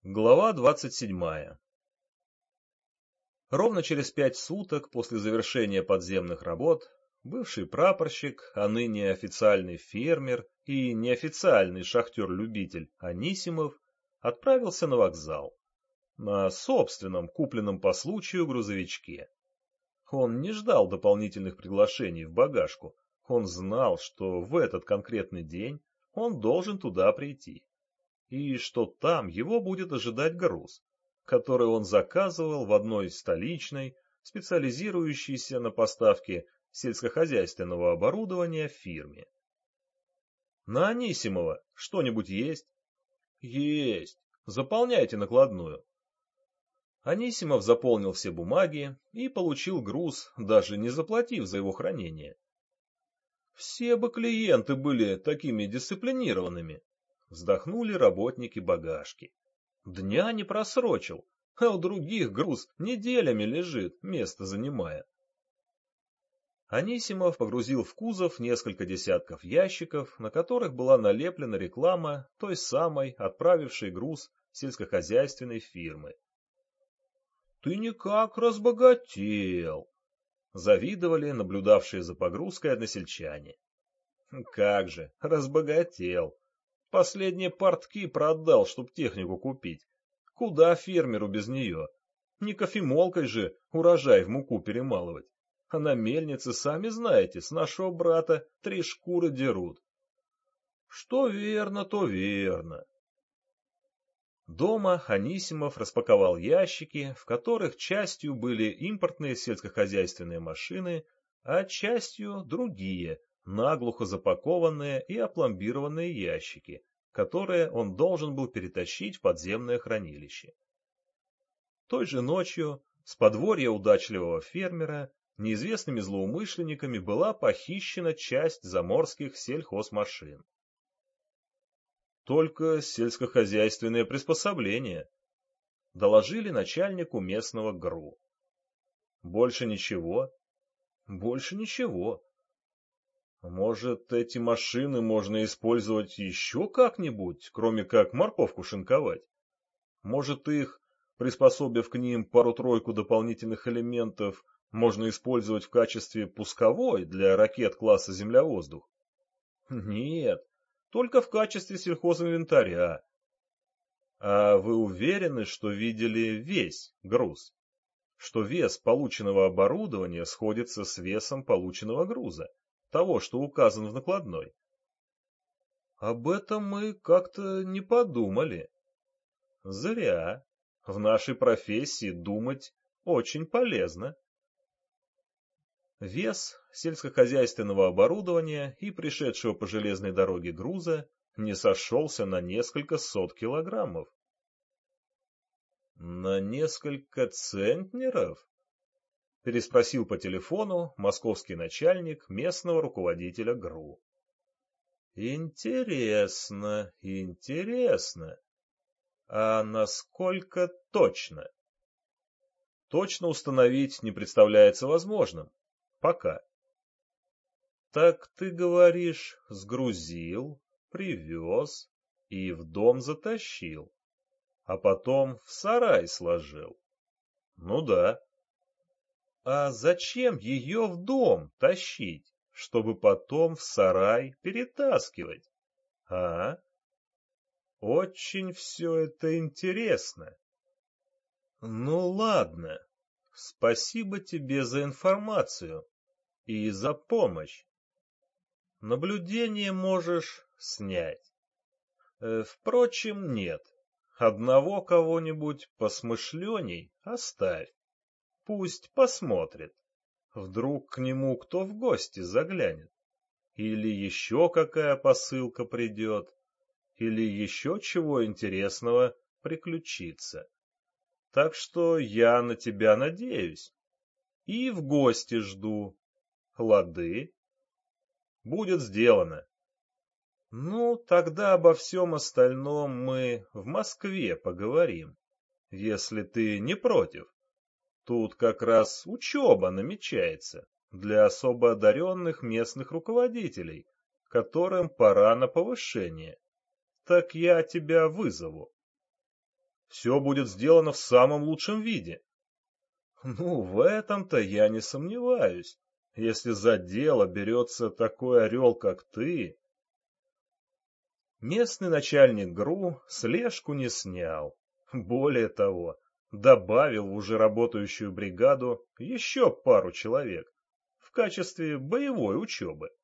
Глава 27. Ровно через 5 суток после завершения подземных работ бывший прапорщик, а ныне официальный фермер и неофициальный шахтер-любитель Анисимов отправился на вокзал на собственном, купленном по случаю грузовичке. Он не ждал дополнительных приглашений в багажку, он знал, что в этот конкретный день он должен туда прийти, и что там его будет ожидать груз, который он заказывал в одной столичной, специализирующейся на поставке сельскохозяйственного оборудования фирме. На Анисимова что-нибудь есть? Есть. Заполняйте накладную. Анисимов заполнил все бумаги и получил груз, даже не заплатив за его хранение. Все бы клиенты были такими дисциплинированными. Вздохнули работники багажки. Дня не просрочил, а у других груз неделями лежит, место занимая. Анисимов погрузил в кузов несколько десятков ящиков, на которых была налеплена реклама той самой отправившей груз сельскохозяйственной фирмы. «Ты никак разбогател!» — завидовали наблюдавшие за погрузкой односельчане. «Как же, разбогател! Последние портки продал, чтоб технику купить. Куда фермеру без нее? Не кофемолкой же урожай в муку перемалывать. А на мельнице, сами знаете, с нашего брата 3 шкуры дерут». Что верно, то верно. Дома Анисимов распаковал ящики, в которых частью были импортные сельскохозяйственные машины, а частью другие, наглухо запакованные и опломбированные ящики, которые он должен был перетащить в подземное хранилище. Той же ночью с подворья удачливого фермера неизвестными злоумышленниками была похищена часть заморских сельхозмашин. Только сельскохозяйственные приспособления, доложили начальнику местного ГРУ. Больше ничего? Больше ничего. Может, эти машины можно использовать еще как-нибудь, кроме как морковку шинковать? Может, их, приспособив к ним пару-тройку дополнительных элементов, можно использовать в качестве пусковой для ракет класса Земля-воздух? Нет, только в качестве сельхозинвентаря. А вы уверены, что видели весь груз? Что вес полученного оборудования сходится с весом полученного груза, того, что указан в накладной? Об этом мы как-то не подумали. Зря. В нашей профессии думать очень полезно. Вес сельскохозяйственного оборудования и пришедшего по железной дороге груза не сошелся на несколько сот килограммов. На несколько центнеров? Переспросил по телефону московский начальник местного руководителя ГРУ. Интересно, интересно. А насколько точно? Точно установить не представляется возможным. Пока. Так ты говоришь, сгрузил, привез и в дом затащил, а потом в сарай сложил. Ну да. А зачем ее в дом тащить, чтобы потом в сарай перетаскивать? А? Очень все это интересно. Ну ладно. Спасибо тебе за информацию и за помощь. Наблюдение можешь снять. Впрочем, нет. Одного кого-нибудь посмышленней оставь. Пусть посмотрит. Вдруг к нему кто в гости заглянет. Или еще какая посылка придет. Или еще чего интересного приключится. Так что я на тебя надеюсь. И в гости жду. Лады? Будет сделано. Ну, тогда обо всем остальном мы в Москве поговорим, если ты не против. Тут как раз учеба намечается для особо одаренных местных руководителей, которым пора на повышение. Так я тебя вызову. Все будет сделано в самом лучшем виде. Ну, в этом-то я не сомневаюсь. Если за дело берется такой орел, как ты... Местный начальник ГРУ слежку не снял. Более того, добавил в уже работающую бригаду еще пару человек в качестве боевой учебы.